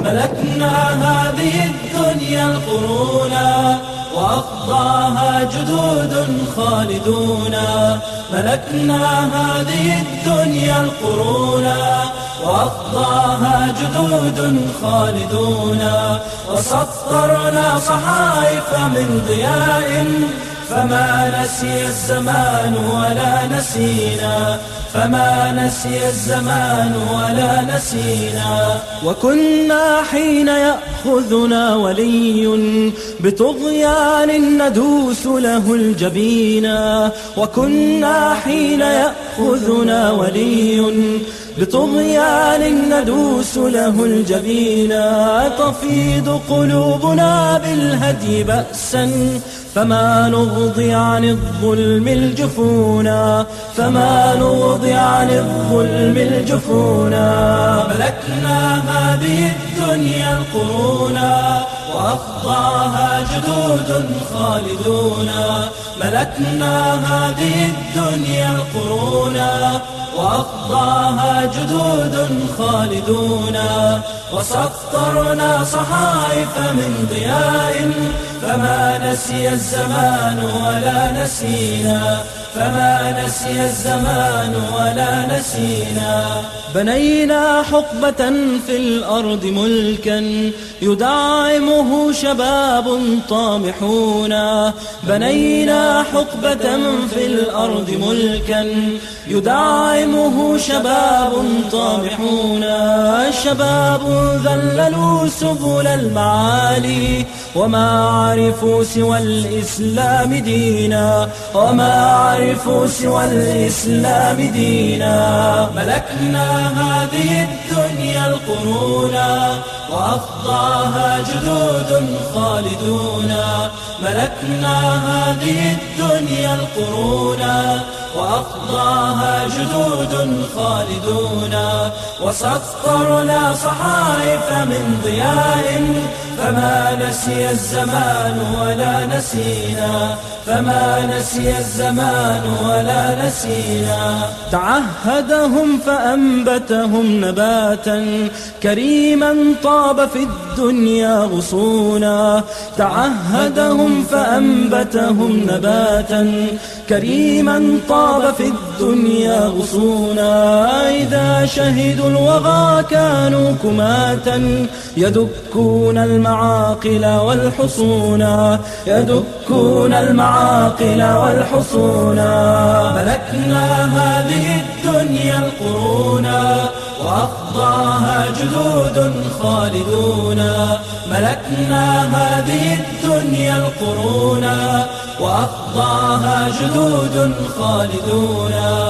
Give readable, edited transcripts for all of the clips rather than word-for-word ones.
ملكنا هذه الدنيا القرونا وأقضاها جدود خالدون. ملكنا هذه الدنيا القرونا وأقضاها جدود خالدون. وسطرنا صحائف من ضياء فما نسي الزمان ولا نسينا، فما نسي الزمان ولا نسينا. وكنا حين يأخذنا ولي بطغيان ندوس له الجبينا، وكنا حين يأخذنا ولي بطغيان ندوس له الجبينا. تفيض قلوبنا بالهدي بأسا فما نغضي عن الظلم الجفونا، فما نغضي عن الظلم الجفونا. ملكنا هذه الدنيا القرونا وأقضاها جدود خالدون. ملكنا هذه الدنيا القرونا وأقضاها جدود خالدون. وسطرنا صحائف من ضياء فما نسي الزمان ولا نسينا، فما نسي الزمان ولا نسينا. بنينا حقبة في الأرض ملكا يدعمه شباب طامحون. بنينا حقبة في الأرض ملكا يدعمه شباب طامحون. شباب ذللوا سبل المعالي وما عرفوا سوى الإسلام دينا، وما عرفوا سوى الإسلام دينا. ملكنا هذه الدنيا القرونا وأقضاها جدود خالدون. ملكنا هذه الدنيا القرونا وأقضاها جدود خالدون. وسطرنا صحائف من ضياء فما نسي الزمان ولا نسينا، فما نسي الزمان ولا نسينا. تعهدهم فأنبتهم نباتا كريما طاب في الدنيا غصونا. تعهدهم فأنبتهم نباتا كريما طاب في الدنيا غصونا. إذا شهدوا الوغى كانوا كماتا يدكون المعاقل والحصونا، يدكون المعاقل والحصونا. ملكنا هذه الدنيا القرونا وأقضاها جدود خالدون. ملكنا هذه الدنيا القرونا وأقضاها جدود خالدون.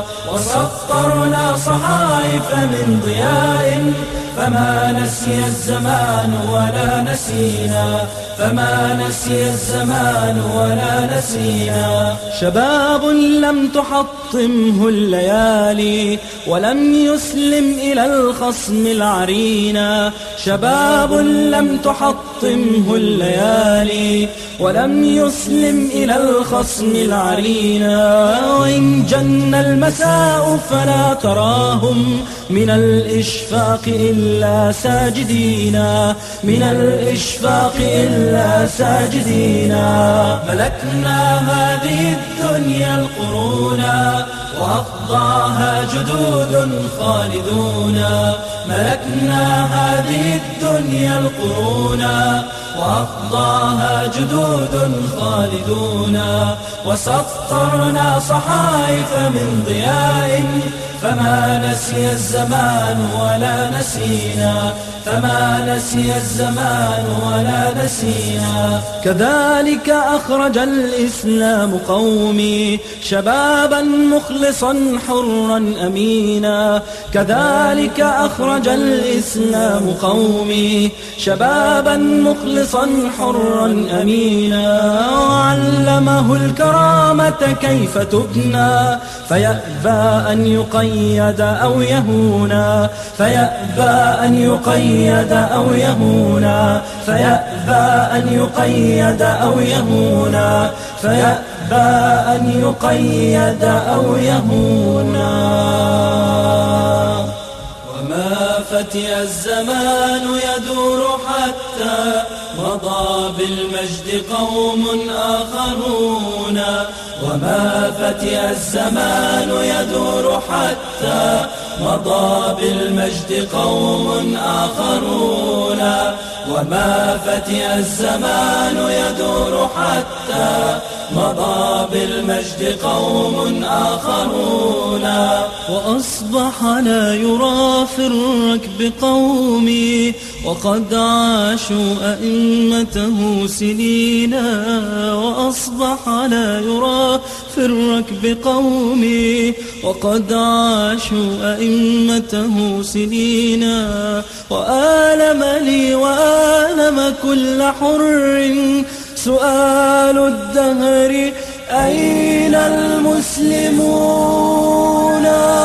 وسطرنا صحائف من ضياء فما نسي الزمان ولا نسينا، فما نسي الزمان ولا نسينا. شباب لم تحطمه الليالي ولم يسلم إلى الخصم العرينا. شباب لم تحطمه الليالي ولم يسلم إلى الخصم العرينا. وإن جن المساء فلا تراهم من الإشفاق إلا ساجدينا، من الإشفاق إلا ساجدينا. ملكنا هذه الدنيا القرونا وأقضاها جدود خالدون. ملكنا هذه الدنيا القرونا وأقضاها جدود خالدون. وسطرنا صحائف من ضياء فما نسي الزمان ولا نسينا، فما نسي الزمان ولا نسينا. كذلك أخرج الإسلام قومي شبابا مخلصا حرا أمينا. كذلك أخرج الإسلام قومي شبابا مخلصا حرا أمينا. وعلمه الكرامة كيف تبنى فيأبى أن يقيد أو يهونا، فيأبى أن يقيد أو يهونا، فيأبى أن يقيد أو يهونا، فيأبى أن يقيد أو يهونا. وما فتئ الزمان يدور حتى مضى بالمجد قوم آخرون وما فتئ الزمان يدور حتى مضى بالمجد قوم آخرون وما فتئ الزمان يدور حتى مضى بالمجد قوم آخرون وأصبح لا يرى في الركب قومي وقد عاشوا أئمته سنينا وأصبح لا يرى في الركب قومي وقد عاشوا أئمته سنينا وآلم لي وآلم كل حر سؤال الدهر أين المسلمون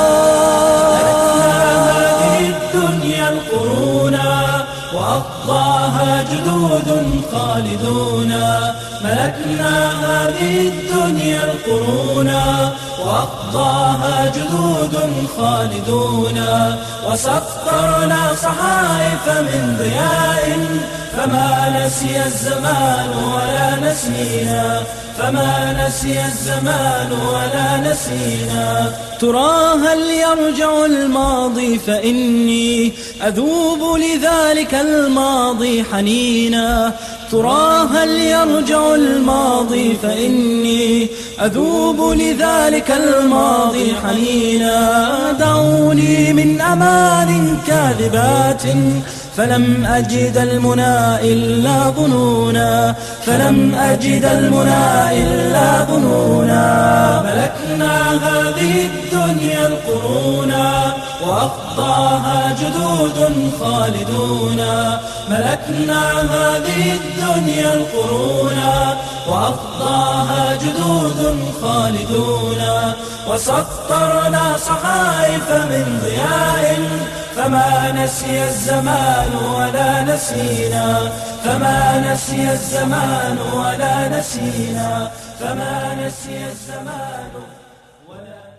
هذه الدنيا القرونا وأقضاها جدود خالدون ملكنا هذه الدنيا القرونا وأقضاها جدود خالدون وسطرنا صحائف من ضياء فما نسي الزمان ولا نسينا فما نسي الزمان ولا نسينا ترى هل يرجع الماضي فإني أذوب لذلك الماضي حنينا ترى هل يرجع الماضي فإني أذوب لذلك الماضي حنينا دعوني من أمان كاذبات فلم أجد المنى إلا ظنونا فلم أجد المنى إلا ظنونا ملكنا هذه الدنيا القرونا وأقضاها جدود خالدون ملكنا هذه الدنيا القرونا وأقضاها جدود خالدون وسطرنا صحائف من ضياء فما نسي الزمان ولا نسينا فما نسي الزمان ولا نسينا فما نسي الزمان ولا